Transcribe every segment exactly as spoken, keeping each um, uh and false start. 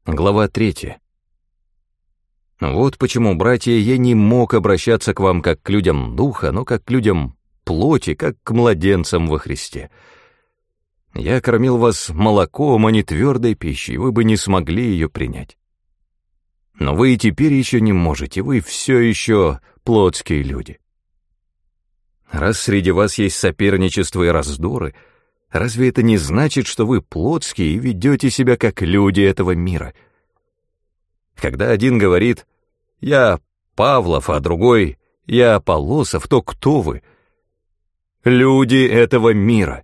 Глава третья. Вот почему, братья, я не мог обращаться к вам как к людям духа, но как к людям плоти, как к младенцам во Христе. Я кормил вас молоком, а не твердой пищей, вы бы не смогли ее принять. Но вы и теперь еще не можете, вы все еще плотские люди. Раз среди вас есть соперничество и раздоры, разве это не значит, что вы плотские и ведете себя как люди этого мира? Когда один говорит «я Павлов», а другой «я Аполлосов», то кто вы? Люди этого мира.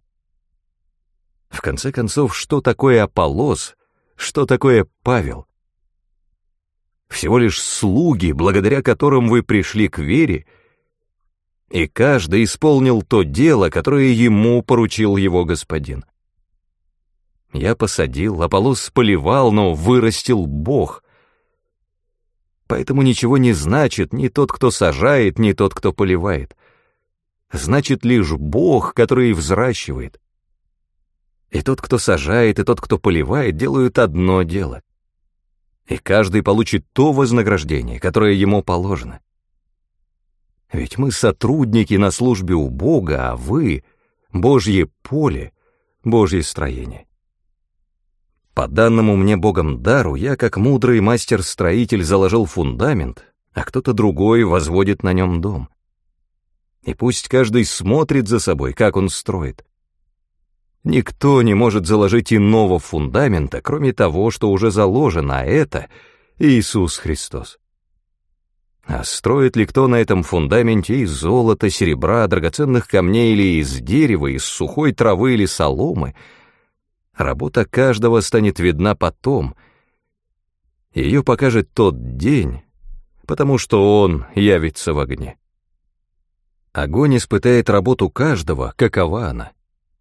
В конце концов, что такое Аполлос, что такое Павел? Всего лишь слуги, благодаря которым вы пришли к вере, и каждый исполнил то дело, которое ему поручил его господин. Я посадил, Аполлос поливал, но вырастил Бог. Поэтому ничего не значит ни тот, кто сажает, ни тот, кто поливает. Значит лишь Бог, который взращивает. И тот, кто сажает, и тот, кто поливает, делают одно дело. И каждый получит то вознаграждение, которое ему положено. Ведь мы сотрудники на службе у Бога, а вы — Божье поле, Божье строение. По данному мне Богом дару, я, как мудрый мастер-строитель, заложил фундамент, а кто-то другой возводит на нем дом. И пусть каждый смотрит за собой, как он строит. Никто не может заложить иного фундамента, кроме того, что уже заложено, а это Иисус Христос. А строит ли кто на этом фундаменте из золота, серебра, драгоценных камней или из дерева, из сухой травы или соломы, работа каждого станет видна потом. Ее покажет тот день, потому что он явится в огне. Огонь испытает работу каждого, какова она.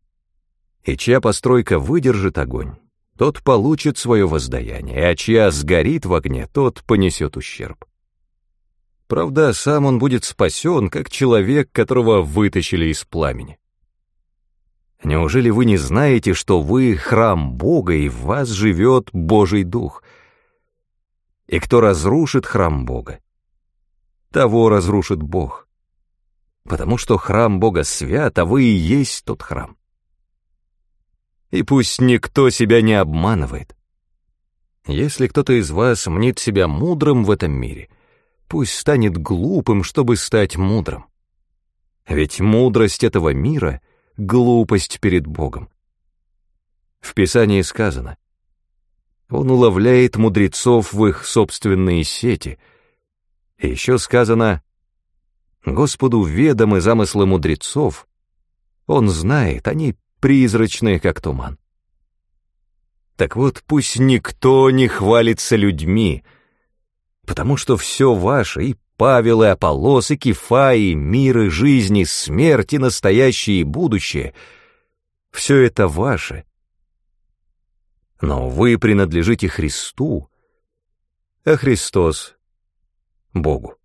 И чья постройка выдержит огонь, тот получит свое воздаяние, а чья сгорит в огне, тот понесет ущерб. Правда, сам он будет спасен, как человек, которого вытащили из пламени. Неужели вы не знаете, что вы храм Бога, и в вас живет Божий Дух? И кто разрушит храм Бога, того разрушит Бог, потому что храм Бога свят, а вы и есть тот храм. И пусть никто себя не обманывает. Если кто-то из вас мнит себя мудрым в этом мире, пусть станет глупым, чтобы стать мудрым. Ведь мудрость этого мира — глупость перед Богом. В Писании сказано: «Он уловляет мудрецов в их собственные сети». И еще сказано: «Господу ведомы замыслы мудрецов, Он знает, они призрачные, как туман». Так вот, пусть никто не хвалится людьми, потому что все ваше, и Павел, и Аполлос, и Кефа, и мир, и жизнь, и смерть, и настоящее, и будущее — все это ваше. Но вы принадлежите Христу, а Христос — Богу.